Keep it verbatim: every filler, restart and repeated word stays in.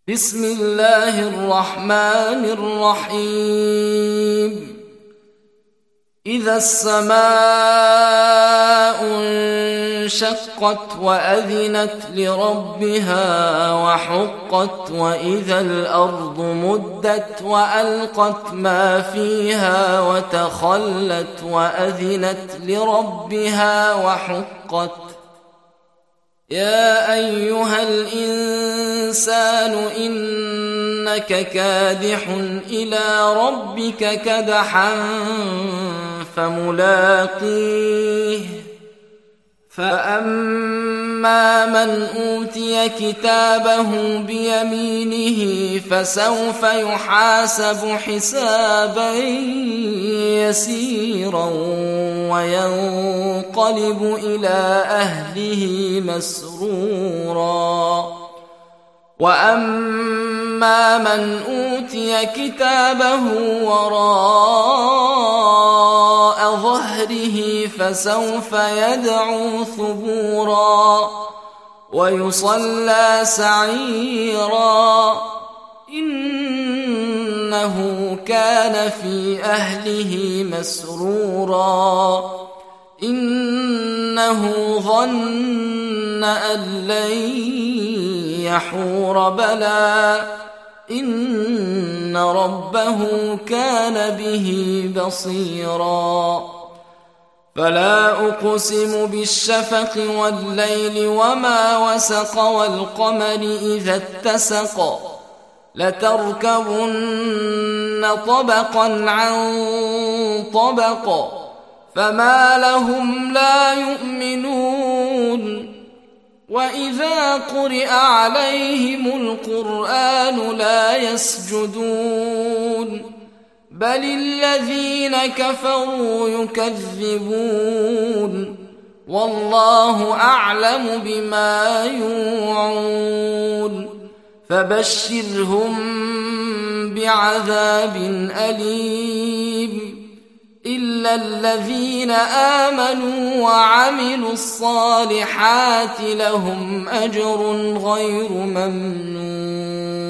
بسم الله الرحمن الرحيم إذا السماء انشقت وأذنت لربها وحقت وإذا الأرض مدت وألقت ما فيها وتخلت وأذنت لربها وحقت يا أيها الإنسان إنك كادح إلى ربك كدحا فملاقيه فأما من أوتي كتابه بيمينه فسوف يحاسب حسابا يسيرا وينقلب إلى أهله مسرورا وأما من أوتي كتابه وراء ظهره فسوف يدعو ثبورا ويصلى سعيرا إنه كان في أهله مسرورا إنه ظن أن لن يحور بلى إن ربه كان به بصيرا فلا أقسم بالشفق والليل وما وسق والقمر إذا اتسق لتركبن طبقا عن طبق فما لهم لا يؤمنون وإذا قرئ عليهم القرآن لا يسجدون بل الذين كفروا يكذبون والله أعلم بما يوعون فبشرهم بعذاب أليم إلا الذين آمنوا وعملوا الصالحات لهم أجر غير ممنون